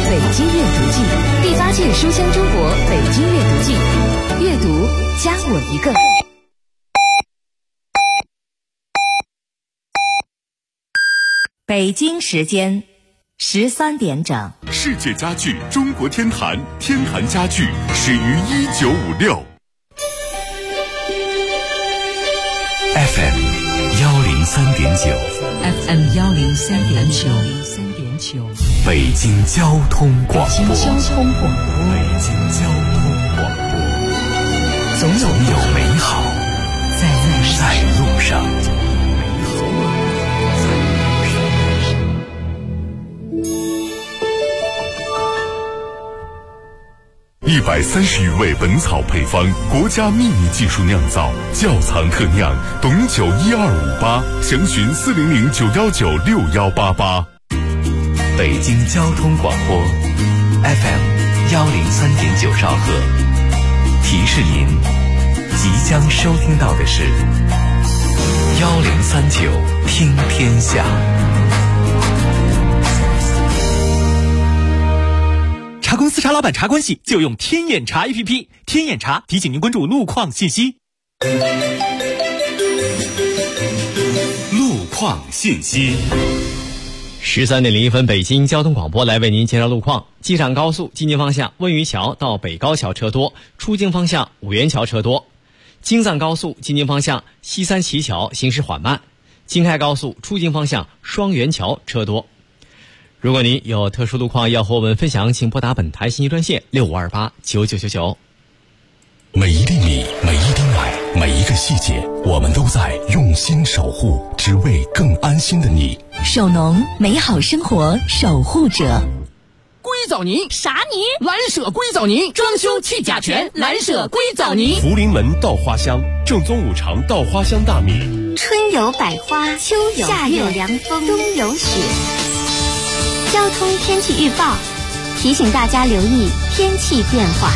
北京阅读季，第8届书香中国北京阅读季，阅读加我一个。北京时间13点整。 世界家具中国天坛，天坛家具始于1956。FM 103.9 FM 103.9 北京交通广播。 北京交通广播，总有美好在路上。 130余味本草配方，国家秘密技术酿造，窖藏特酿，董酒12588，详询400919688。 北京交通广播 FM 103.9兆赫，提示您即将收听到的是1039听天下。 茶公司茶老板茶关系就用天眼查 APP， 天眼查提醒您关注路况信息。 路况信息。 13点01分，北京交通广播来为您介绍路况。机场高速进京方向温榆桥到北高桥车多，出京方向五元桥车多。京藏高速进京方向西三旗桥行驶缓慢，京开高速出京方向双元桥车多。如果您有特殊路况要和我们分享，请拨打本台信息专线6528999999。 每一粒米，每一滴奶，每一个细节，我们都在用心守护，只为更安心的你。 手农美好生活守护者。 硅藻泥啥泥？ 蓝舍硅藻泥，装修去甲醛，蓝舍硅藻泥。 福临门稻花香，正宗5常稻花香大米。 春有百花，秋有夏有凉风，冬有雪。交通天气预报提醒大家留意天气变化。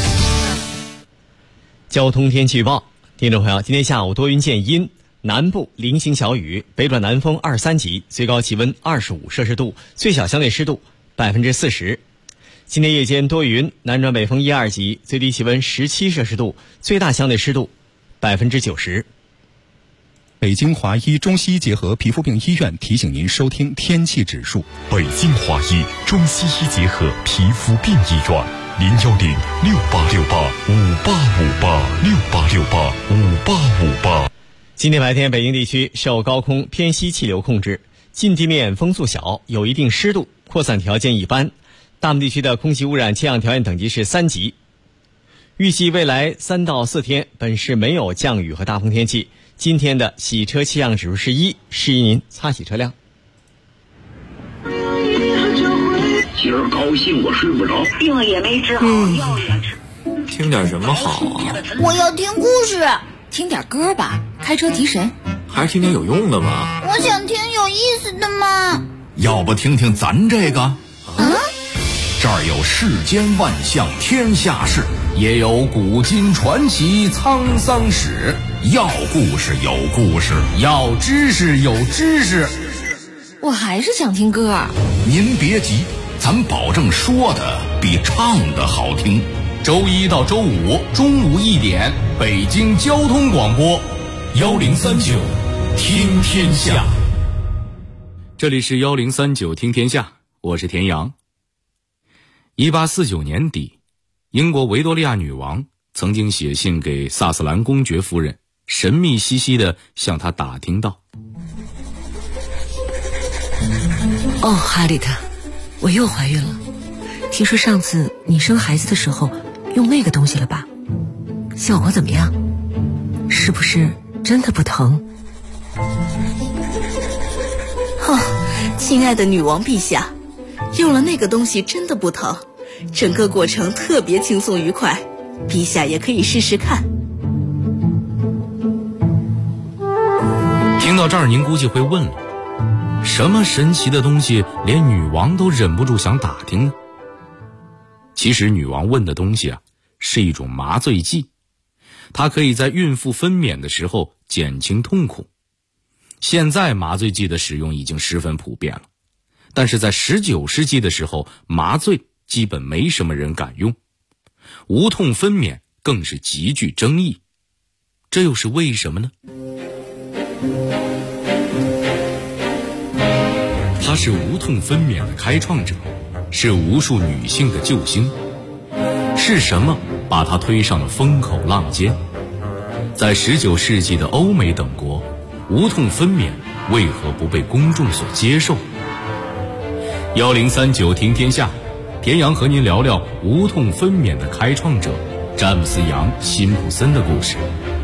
交通天气预报，听众朋友，今天下午多云见阴，南部零星小雨，北转南风2、3级，最高气温25摄氏度，最小相对湿度40%。今天夜间多云，南转北风1、2级，最低气温17摄氏度，最大相对湿度90%。 北京华医中西医结合皮肤病医院提醒您收听天气指数。 北京华医中西医结合皮肤病医院，0106858586858 今天白天，北京地区受高空偏西气流控制，近地面风速小，有一定湿度，扩散条件一般。大部分地区的空气污染气象条件等级是3级。预计未来3到4天，本市没有降雨和大风天气。今天的洗车气象指数是1，适宜您擦洗车辆。 今儿高兴我睡不着， 病也没治好，药也吃。 听点什么好啊？ 我要听故事。 听点歌吧，开车提神。 还是听点有用的吧。 我想听有意思的嘛。 要不听听咱这个？这儿有世间万象天下事，也有古今传奇沧桑史。要故事有故事，要知识有知识。 我还是想听歌。 您别急，咱保证说的比唱的好听。周1到周5中午1点，北京交通广播1039听天下。 这里是1039听天下，我是田阳。1849年底，英国维多利亚女王曾经写信给萨斯兰公爵夫人，神秘兮兮地向她打听道： 哦，哈利特，我又怀孕了。听说上次你生孩子的时候用那个东西了吧？效果怎么样？是不是真的不疼？ 哦，亲爱的女王陛下，用了那个东西真的不疼，整个过程特别轻松愉快，陛下也可以试试看。 听到这儿，您估计会问了，什么神奇的东西连女王都忍不住想打听呢？其实女王问的东西是一种麻醉剂，它可以在孕妇分娩的时候减轻痛苦。现在麻醉剂的使用已经十分普遍了， 但是在19世纪的时候，麻醉基本没什么人敢用，无痛分娩更是极具争议。这又是为什么呢？他是无痛分娩的开创者，是无数女性的救星。是什么把他推上了风口浪尖？在19世纪的欧美等国，无痛分娩为何不被公众所接受？1039听天下，田阳和您聊聊无痛分娩的开创者詹姆斯·杨·辛普森的故事。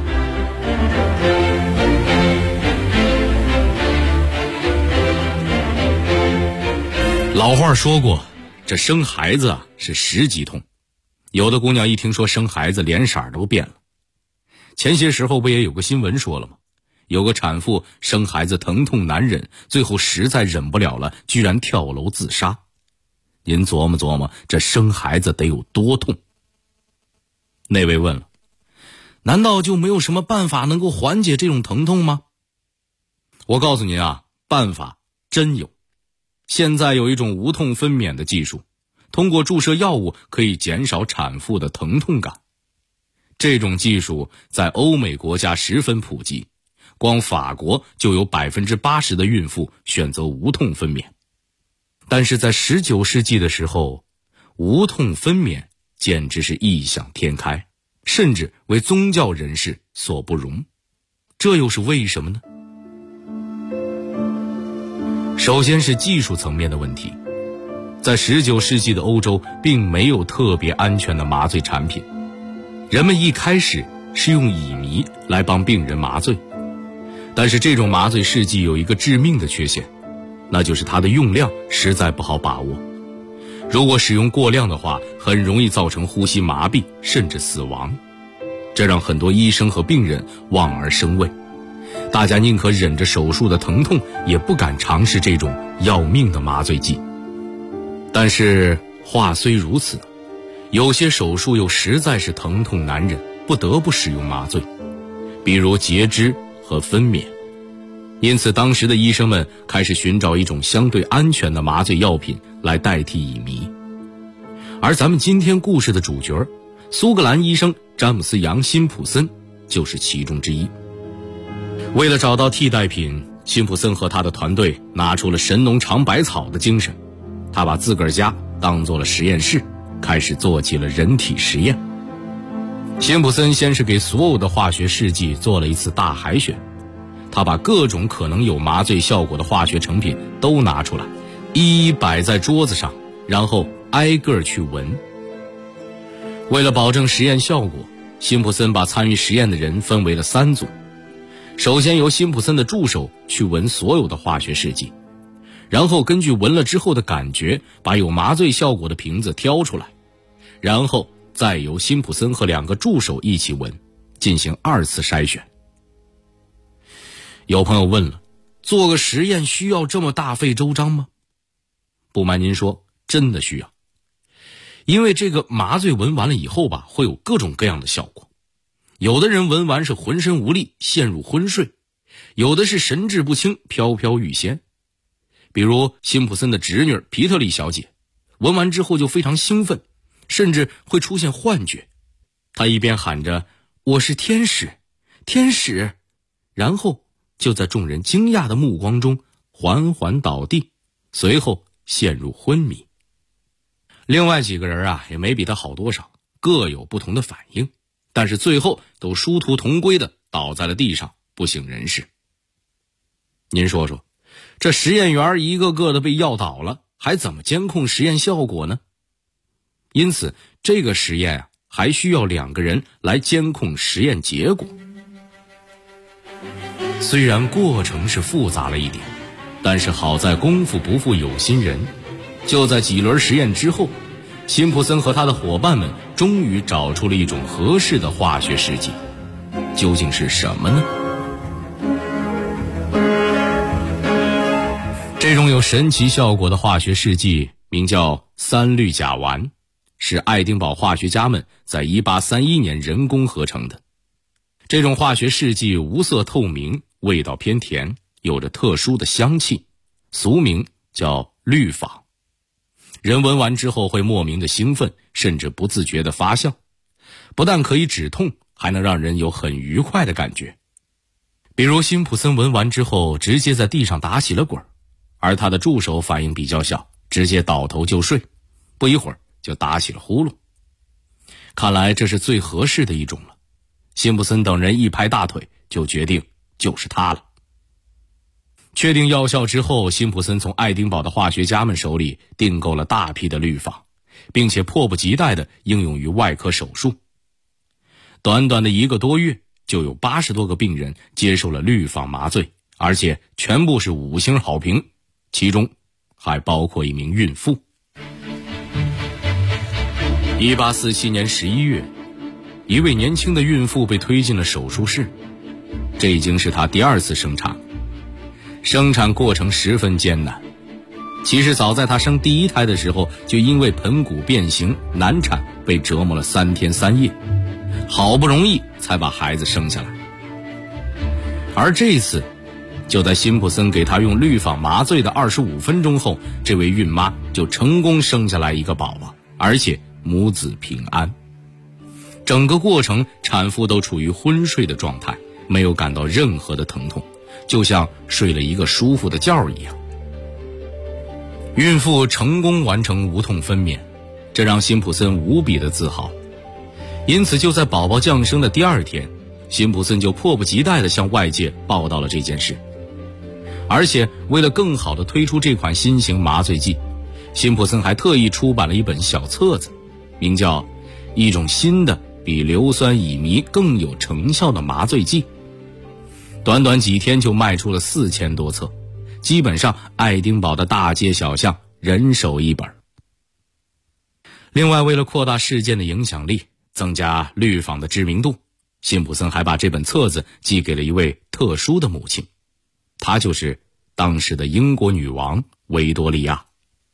老话说过，这生孩子啊是10级痛，有的姑娘一听说生孩子脸色都变了。前些时候不也有个新闻说了吗？有个产妇生孩子疼痛难忍，最后实在忍不了了，居然跳楼自杀。您琢磨琢磨，这生孩子得有多痛？那位问了，难道就没有什么办法能够缓解这种疼痛吗？我告诉您啊，办法真有。现在有一种无痛分娩的技术，通过注射药物可以减少产妇的疼痛感。这种技术在欧美国家十分普及，光法国就有 80% 的孕妇选择无痛分娩。但是在19世纪的时候，无痛分娩简直是异想天开，甚至为宗教人士所不容。这又是为什么呢？首先是技术层面的问题，在19世纪的欧洲并没有特别安全的麻醉产品，人们一开始是用乙醚来帮病人麻醉，但是这种麻醉试剂有一个致命的缺陷，那就是它的用量实在不好把握。如果使用过量的话，很容易造成呼吸麻痹甚至死亡，这让很多医生和病人望而生畏。大家宁可忍着手术的疼痛，也不敢尝试这种要命的麻醉剂。但是话虽如此，有些手术又实在是疼痛难忍，不得不使用麻醉，比如截肢和分娩。因此当时的医生们开始寻找一种相对安全的麻醉药品来代替乙醚。而咱们今天故事的主角苏格兰医生詹姆斯·杨·辛普森就是其中之一。为了找到替代品，辛普森和他的团队拿出了神农尝百草的精神，他把自个儿家当做了实验室，开始做起了人体实验。辛普森先是给所有的化学试剂做了一次大海选，他把各种可能有麻醉效果的化学成品都拿出来，一一摆在桌子上，然后挨个去闻。为了保证实验效果，辛普森把参与实验的人分为了3组。首先由辛普森的助手去闻所有的化学试剂，然后根据闻了之后的感觉，把有麻醉效果的瓶子挑出来，然后再由辛普森和2个助手一起闻，进行2次筛选。有朋友问了，做个实验需要这么大费周章吗？不瞒您说，真的需要。因为这个麻醉闻完了以后吧，会有各种各样的效果。有的人闻完是浑身无力，陷入昏睡，有的是神志不清，飘飘欲仙。比如辛普森的侄女皮特利小姐，闻完之后就非常兴奋，甚至会出现幻觉。她一边喊着我是天使，天使，然后就在众人惊讶的目光中缓缓倒地，随后陷入昏迷。另外几个人啊，也没比她好多少，各有不同的反应，但是最后都殊途同归的倒在了地上，不省人事。您说说，这实验员一个个的被药倒了，还怎么监控实验效果呢？因此这个实验啊，还需要2个人来监控实验结果。虽然过程是复杂了一点，但是好在功夫不负有心人，就在几轮实验之后，辛普森和他的伙伴们终于找出了一种合适的化学试剂。究竟是什么呢？这种有神奇效果的化学试剂名叫3氯甲烷，是爱丁堡化学家们在1831年人工合成的。这种化学试剂无色透明，味道偏甜，有着特殊的香气，俗名叫氯仿。人闻完之后会莫名的兴奋，甚至不自觉的发笑，不但可以止痛，还能让人有很愉快的感觉。比如辛普森闻完之后直接在地上打起了滚，而他的助手反应比较小，直接倒头就睡，不一会儿就打起了呼噜。看来这是最合适的一种了。辛普森等人一拍大腿，就决定就是他了。确定药效之后，辛普森从爱丁堡的化学家们手里订购了大批的氯仿，并且迫不及待地应用于外科手术。短短的1个多月，就有80多个病人接受了氯仿麻醉，而且全部是5星好评，其中还包括一名孕妇。1847年11月，一位年轻的孕妇被推进了手术室，这已经是她第2次生产。生产过程十分艰难，其实早在她生第1胎的时候，就因为盆骨变形难产被折磨了3天3夜，好不容易才把孩子生下来。而这次就在辛普森给她用氯仿麻醉的25分钟后，这位孕妈就成功生下来一个宝宝，而且母子平安。整个过程产妇都处于昏睡的状态，没有感到任何的疼痛，就像睡了一个舒服的觉一样。孕妇成功完成无痛分娩，这让辛普森无比的自豪。因此就在宝宝降生的第2天，辛普森就迫不及待地向外界报道了这件事。而且为了更好地推出这款新型麻醉剂，辛普森还特意出版了一本小册子，名叫《一种新的比硫酸乙醚更有成效的麻醉剂》。短短几天就卖出了4000多册，基本上爱丁堡的大街小巷人手一本。另外，为了扩大事件的影响力，增加氯仿的知名度，辛普森还把这本册子寄给了一位特殊的母亲，她就是当时的英国女王维多利亚。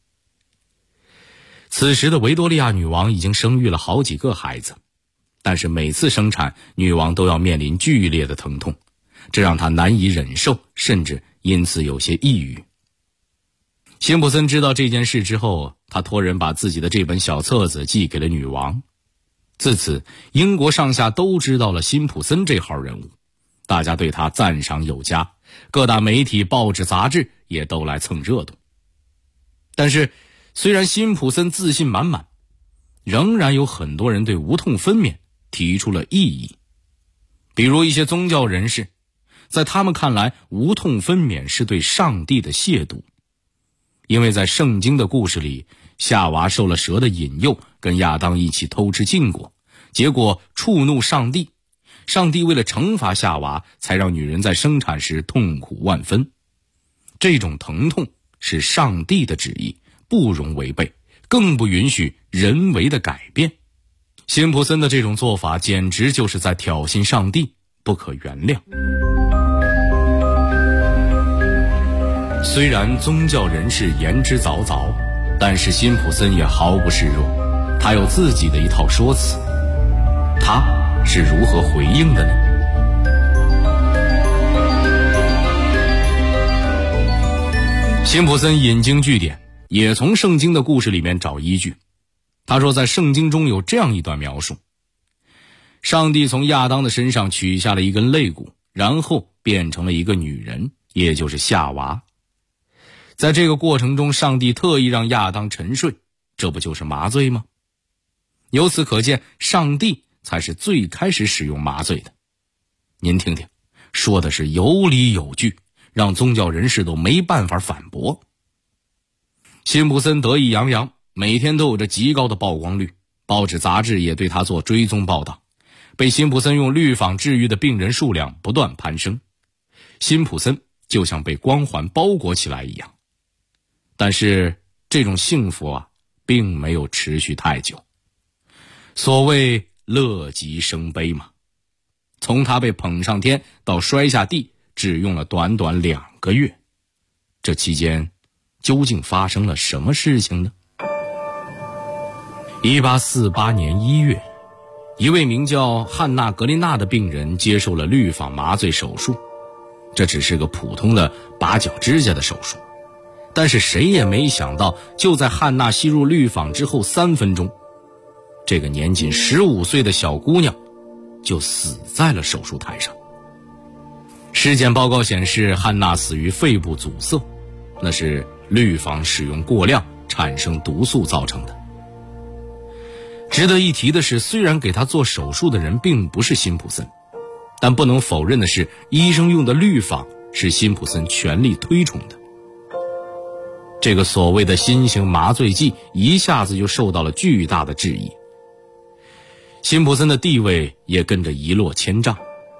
此时的维多利亚女王已经生育了好几个孩子，但是每次生产，女王都要面临剧烈的疼痛，这让她难以忍受，甚至因此有些抑郁。辛普森知道这件事之后，他托人把自己的这本小册子寄给了女王。自此，英国上下都知道了辛普森这号人物，大家对他赞赏有加，各大媒体、报纸、杂志也都来蹭热度。但是，虽然辛普森自信满满，仍然有很多人对无痛分娩提出了异议。比如一些宗教人士，在他们看来，无痛分娩是对上帝的亵渎。因为在圣经的故事里，夏娃受了蛇的引诱，跟亚当一起偷吃禁果，结果触怒上帝，上帝为了惩罚夏娃，才让女人在生产时痛苦万分。这种疼痛是上帝的旨意，不容违背，更不允许人为的改变。辛普森的这种做法简直就是在挑衅上帝，不可原谅。虽然宗教人士言之凿凿，但是辛普森也毫不示弱，他有自己的一套说辞。他是如何回应的呢？辛普森引经据典，也从圣经的故事里面找依据。他说，在圣经中有这样一段描述：上帝从亚当的身上取下了一根肋骨，然后变成了一个女人，也就是夏娃。在这个过程中，上帝特意让亚当沉睡，这不就是麻醉吗？由此可见，上帝才是最开始使用麻醉的。您听听，说的是有理有据，让宗教人士都没办法反驳。辛普森得意洋洋，每天都有着极高的曝光率，报纸杂志也对他做追踪报道，被辛普森用氯仿治愈的病人数量不断攀升，辛普森就像被光环包裹起来一样。但是这种幸福啊，并没有持续太久。所谓乐极生悲嘛，从他被捧上天到摔下地，只用了短短2个月。这期间究竟发生了什么事情呢？1848年1月，一位名叫汉娜·格林纳的病人接受了氯仿麻醉手术。这只是个普通的拔脚指甲的手术， 但是谁也没想到，就在汉娜吸入氯仿之后3分钟，这个年仅15岁的小姑娘就死在了手术台上。尸检报告显示，汉娜死于肺部阻塞，那是氯仿使用过量产生毒素造成的。值得一提的是，虽然给她做手术的人并不是辛普森，但不能否认的是，医生用的氯仿是辛普森全力推崇的。这个所谓的新型麻醉剂一下子就受到了巨大的质疑，辛普森的地位也跟着一落千丈。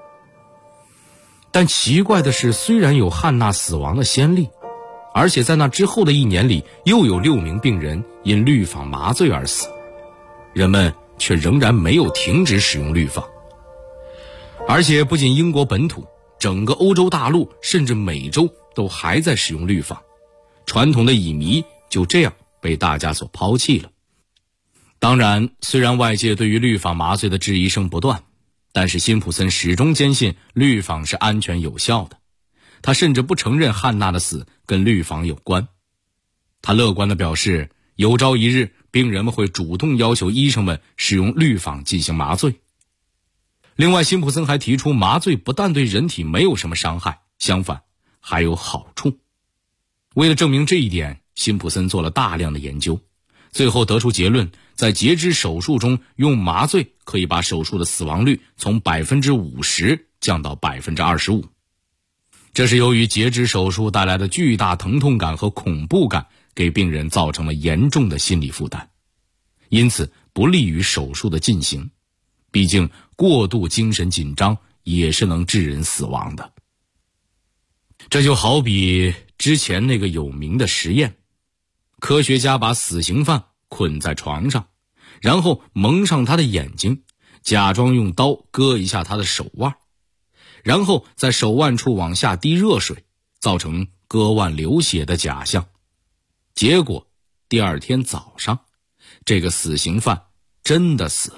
但奇怪的是，虽然有汉娜死亡的先例，而且在那之后的1年里又有6名病人因氯仿麻醉而死，人们却仍然没有停止使用氯仿。而且不仅英国本土，整个欧洲大陆甚至美洲都还在使用氯仿，传统的乙醚就这样被大家所抛弃了。当然，虽然外界对于氯仿麻醉的质疑声不断，但是辛普森始终坚信氯仿是安全有效的。他甚至不承认汉娜的死跟氯仿有关。他乐观地表示，有朝一日病人们会主动要求医生们使用氯仿进行麻醉。另外，辛普森还提出，麻醉不但对人体没有什么伤害，相反还有好处。为了证明这一点，辛普森做了大量的研究，最后得出结论，在截肢手术中用麻醉可以把手术的死亡率从 50% 降到 25%。 这是由于截肢手术带来的巨大疼痛感和恐怖感给病人造成了严重的心理负担，因此不利于手术的进行。毕竟过度精神紧张也是能致人死亡的。这就好比之前那个有名的实验，科学家把死刑犯捆在床上，然后蒙上他的眼睛，假装用刀割一下他的手腕，然后在手腕处往下滴热水，造成割腕流血的假象。结果第2天早上，这个死刑犯真的死了。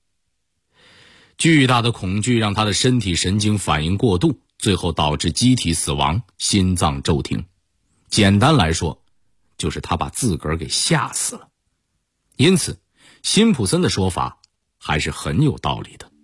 巨大的恐惧让他的身体神经反应过度，最后导致机体死亡，心脏骤停。简单来说，就是他把自个儿给吓死了。因此，辛普森的说法还是很有道理的。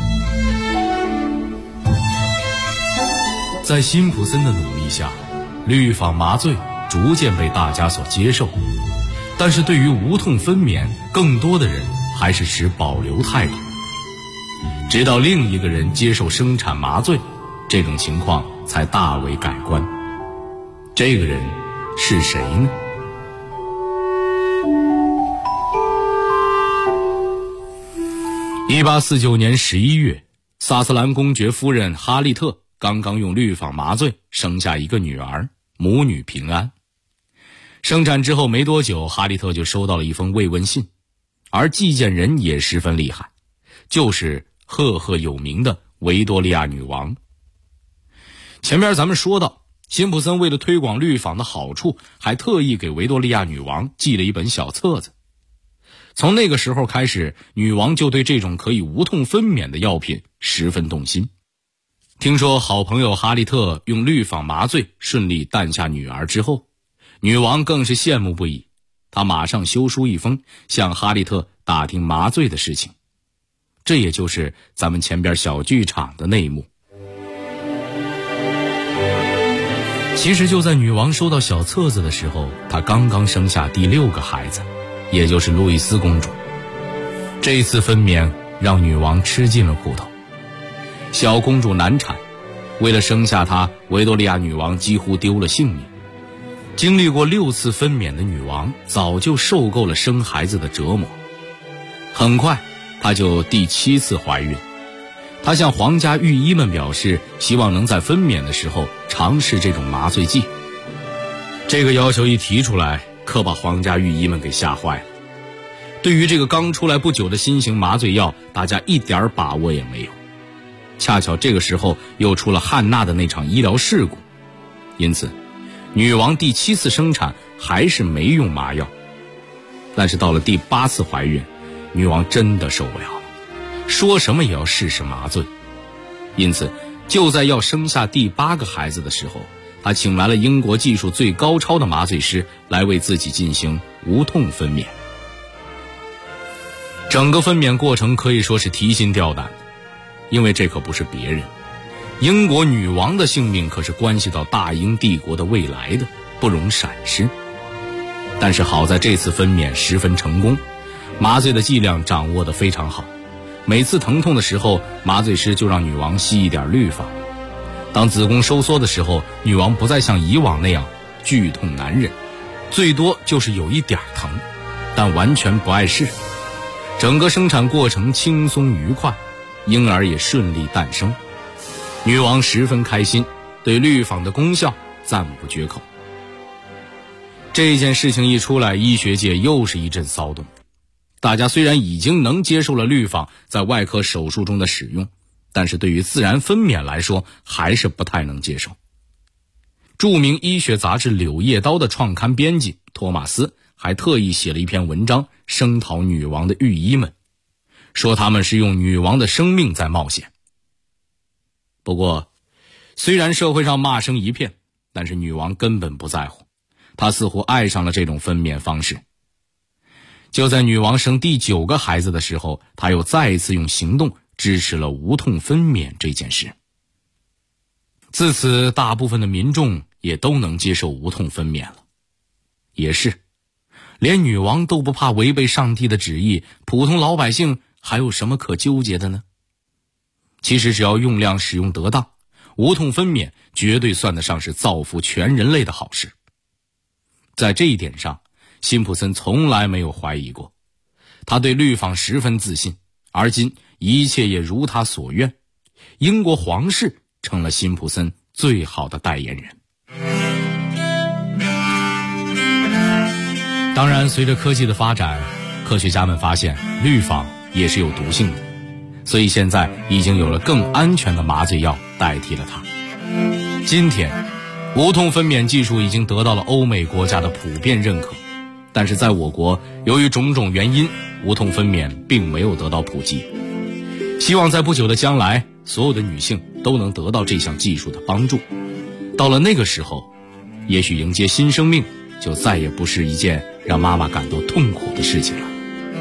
在辛普森的努力下，氯仿麻醉逐渐被大家所接受，但是对于无痛分娩，更多的人还是持保留态度。直到另一个人接受生产麻醉，这种情况才大为改观。这个人是谁呢？1849年11月，萨斯兰公爵夫人哈利特刚刚用氯仿麻醉生下一个女儿，母女平安。生产之后没多久，哈利特就收到了一封慰问信，而寄件人也十分厉害，就是赫赫有名的维多利亚女王。前面咱们说到，辛普森为了推广氯仿的好处，还特意给维多利亚女王寄了一本小册子。从那个时候开始，女王就对这种可以无痛分娩的药品十分动心。听说好朋友哈利特用氯仿麻醉顺利诞下女儿之后，女王更是羡慕不已。她马上修书一封，向哈利特打听麻醉的事情。这也就是咱们前边小剧场的内幕。其实就在女王收到小册子的时候，她刚刚生下第6个孩子，也就是路易斯公主。这一次分娩让女王吃尽了苦头。小公主难产，为了生下她，维多利亚女王几乎丢了性命。经历过6次分娩的女王早就受够了生孩子的折磨。很快她就第7次怀孕。她向皇家御医们表示，希望能在分娩的时候尝试这种麻醉剂。这个要求一提出来，可把皇家御医们给吓坏了。对于这个刚出来不久的新型麻醉药，大家一点把握也没有。恰巧这个时候又出了汉娜的那场医疗事故，因此女王第7次生产还是没用麻药。但是到了第8次怀孕，女王真的受不了了，说什么也要试试麻醉。因此就在要生下第8个孩子的时候， 他请来了英国技术最高超的麻醉师来为自己进行无痛分娩。整个分娩过程可以说是提心吊胆的，因为这可不是别人，英国女王的性命可是关系到大英帝国的未来的，不容闪失。但是好在这次分娩十分成功，麻醉的剂量掌握得非常好，每次疼痛的时候，麻醉师就让女王吸一点氯仿。当子宫收缩的时候，女王不再像以往那样剧痛难忍，最多就是有一点疼，但完全不碍事。整个生产过程轻松愉快，婴儿也顺利诞生。女王十分开心，对氯仿的功效赞不绝口。这件事情一出来，医学界又是一阵骚动。大家虽然已经能接受了氯仿在外科手术中的使用，但是对于自然分娩来说还是不太能接受。著名医学杂志《柳叶刀》的创刊编辑托马斯还特意写了一篇文章声讨女王的御医们，说他们是用女王的生命在冒险。不过虽然社会上骂声一片，但是女王根本不在乎，她似乎爱上了这种分娩方式。就在女王生第9个孩子的时候，她又再一次用行动支持了无痛分娩这件事。自此，大部分的民众也都能接受无痛分娩了。也是，连女王都不怕违背上帝的旨意，普通老百姓还有什么可纠结的呢？其实只要用量使用得当，无痛分娩绝对算得上是造福全人类的好事。在这一点上，辛普森从来没有怀疑过，他对氯仿十分自信，而今一切也如他所愿，英国皇室成了辛普森最好的代言人。当然，随着科技的发展，科学家们发现氯仿也是有毒性的，所以现在已经有了更安全的麻醉药代替了它。今天，无痛分娩技术已经得到了欧美国家的普遍认可，但是在我国，由于种种原因，无痛分娩并没有得到普及。希望在不久的将来，所有的女性都能得到这项技术的帮助。到了那个时候，也许迎接新生命就再也不是一件让妈妈感到痛苦的事情了。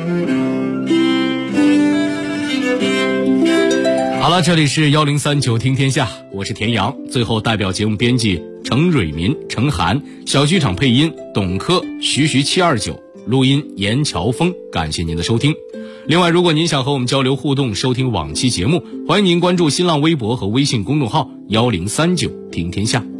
好了，这里是1039听天下，我是田阳。最后代表节目编辑程蕊民、程涵，小剧场配音董珂、徐729，录音严乔峰。感谢您的收听。另外，如果您想和我们交流互动，收听往期节目，欢迎您关注新浪微博和微信公众号1039听天下。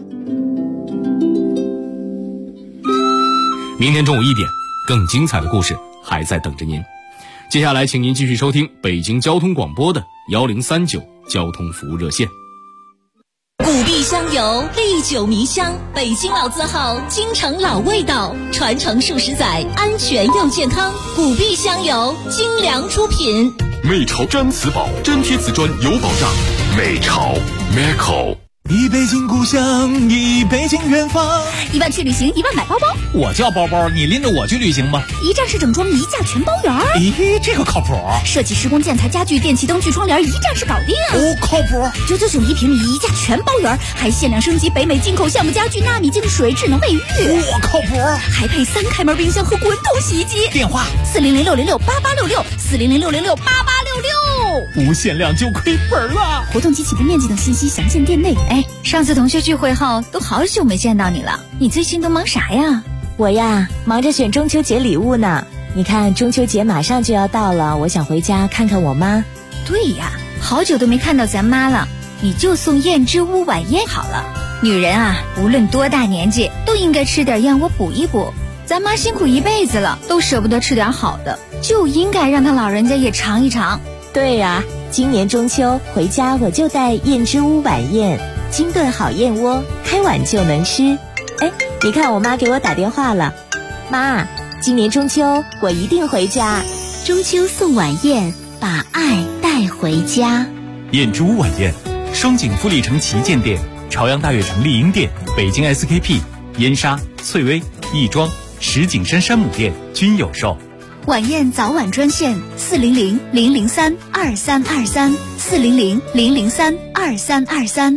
明天中午1点，更精彩的故事还在等着您。接下来请您继续收听北京交通广播的1039交通服务热线。 古碧香油，历久弥香，北京老字号，京城老味道，传承数十载，安全又健康。古碧香油，精良出品。 美潮毡瓷宝，粘贴瓷砖有保障。美潮 Meco。 一北京故乡，一北京远方。 1万去旅行，1万买包包。 我叫包包，你拎着我去旅行吧。 一站式整装，一价全包圆。 咦，这个靠谱。 设计、施工、建材、家具、电器、灯具、窗帘，一站式搞定。 哦，靠谱。 999一平米，一价全包圆，还限量升级北美进口橡木家具、纳米净水、智能卫浴。 我靠谱。 还配3开门冰箱和滚筒洗衣机。 电话 400-606-8866，400-606-8866。 无限量就亏本了。 活动及起步面积等信息详见店内。 上次同学聚会后都好久没见到你了，你最近都忙啥呀？ 我呀，忙着选中秋节礼物呢。你看中秋节马上就要到了，我想回家看看我妈。 对呀，好久都没看到咱妈了，你就送燕之屋晚宴好了。女人啊，无论多大年纪都应该吃点燕窝补一补。咱妈辛苦一辈子了，都舍不得吃点好的，就应该让她老人家也尝一尝。 对呀，今年中秋回家我就带燕之屋晚宴，精炖好燕窝，开碗就能吃。你看我妈给我打电话了。妈，今年中秋我一定回家。 中秋送晚宴，把爱带回家。 燕之屋晚宴，双井富力城旗舰店、朝阳大悦城丽婴店、北京 SKP、燕莎、翠微、亦庄、石景山山姆店均有售。 晚宴早晚专线400-003-2323，400-003-2323。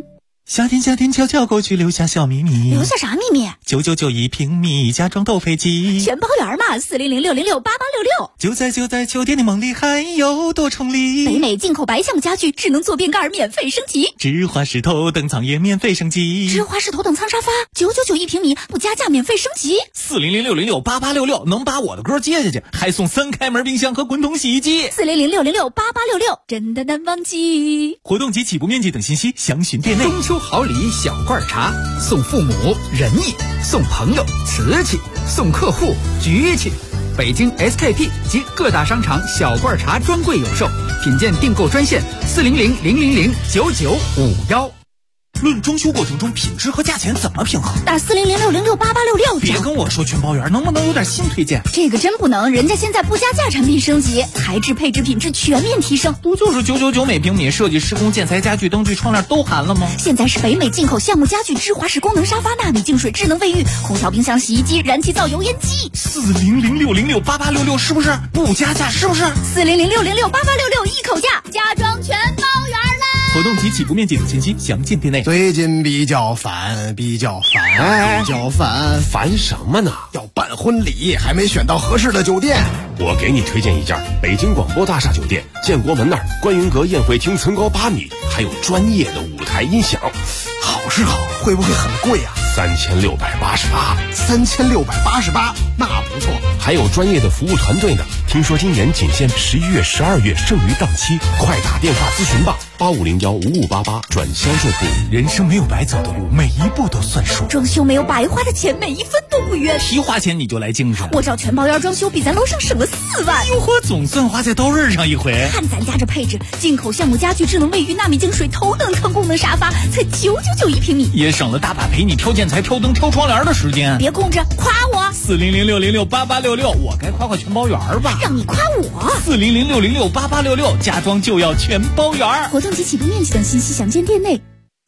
夏天悄悄过去，留下小秘密。 留下啥秘密 ？9991平米，家装都飞机。 全包圆嘛，4006068866。 就在秋天的梦里，还有多重礼。 北美进口白橡木家具，智能坐便盖免费升级。 芝华士头等舱也免费升级。 芝华士头等舱沙发，9991平米，不加价免费升级。 4006068866能把我的歌接下去，还送3开门冰箱和滚筒洗衣机。 4006068866，真的难忘记。 活动及起步面积等信息详询店内。 中秋好礼小罐茶，送父母仁义，送朋友瓷器，送客户局气。北京 SKP 及各大商场小罐茶专柜有售，品鉴订购专线40000009951。 论装修过程中品质和价钱怎么平衡？ 打4006068866。 别跟我说全包圆，能不能有点新推荐？ 这个真不能，人家现在不加价产品升级，材质配置品质全面提升。 不就是999每平米，设计施工建材家具灯具窗帘都含了吗？ 现在是北美进口橡木家具、芝华士功能沙发、纳米净水、智能卫浴、空调、冰箱、洗衣机、燃气灶、油烟机。 40006068866是不是不加价？是不是 40006068866一口价，家装全包圆了。 活动及起步面积等信息详见店内。 最近比较烦， 烦什么呢？ 要办婚礼还没选到合适的酒店。 我给你推荐一家北京广播大厦酒店，建国门那儿观云阁宴会厅层高8米，还有专业的舞台音响。 好是好，会不会很贵啊 ？3688， 那不错。 还有专业的服务团队呢。听说今年仅限11月、12月剩余档期，快打电话咨询吧，85015588转销售部。 人生没有白走的路，每一步都算数。 装修没有白花的钱，每一分都不冤。 提花钱你就来精神， 我找全包圆装修，比咱楼上省了4万。 哟呵，总算花在刀刃上一回。 看咱家这配置，进口橡木家具、智能卫浴、纳米净水、头等舱功能沙发，才9991平米， 也省了大把陪你挑建材、挑灯、挑窗帘的时间。 别空着，夸我。 40006068866，我该夸全包圆吧？ 让你夸我。 40006068866，家装就要全包圆。 活动及起步面积等信息详见店内。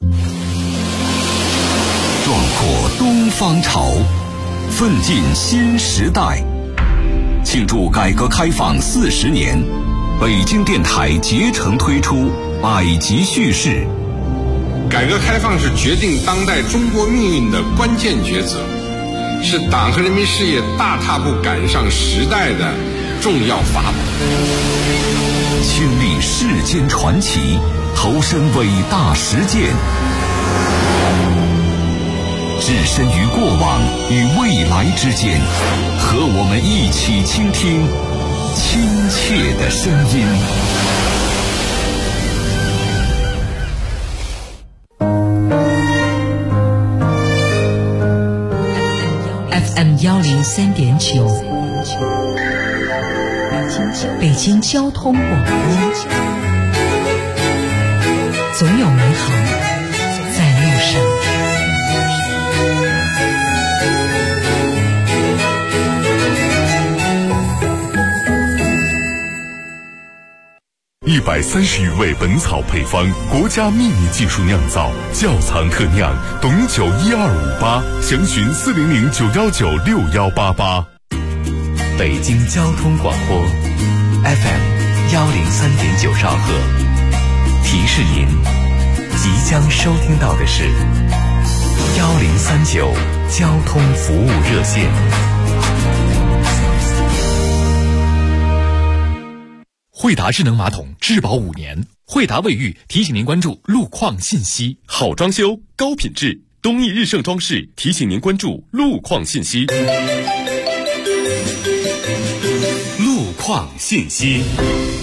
壮阔东方潮，奋进新时代。庆祝改革开放40年，北京电台竭诚推出百集叙事。 改革开放是决定当代中国命运的关键抉择，是党和人民事业大踏步赶上时代的重要法宝。 亲历世间传奇，投身伟大实践，置身于过往与未来之间，和我们一起倾听亲切的声音。 FM103.9，北京交通广播，总有美好在路上。 130余味本草配方，国家秘密技术酿造，窖藏特酿，董酒12588，详询40091961888。 北京交通广播 FM103.9兆赫，提示您即将收听到的是1039交通服务热线。 惠达智能马桶质保5年，惠达卫浴提醒您关注路况信息。 好装修，高品质，东义日盛装饰提醒您关注路况信息。路况信息。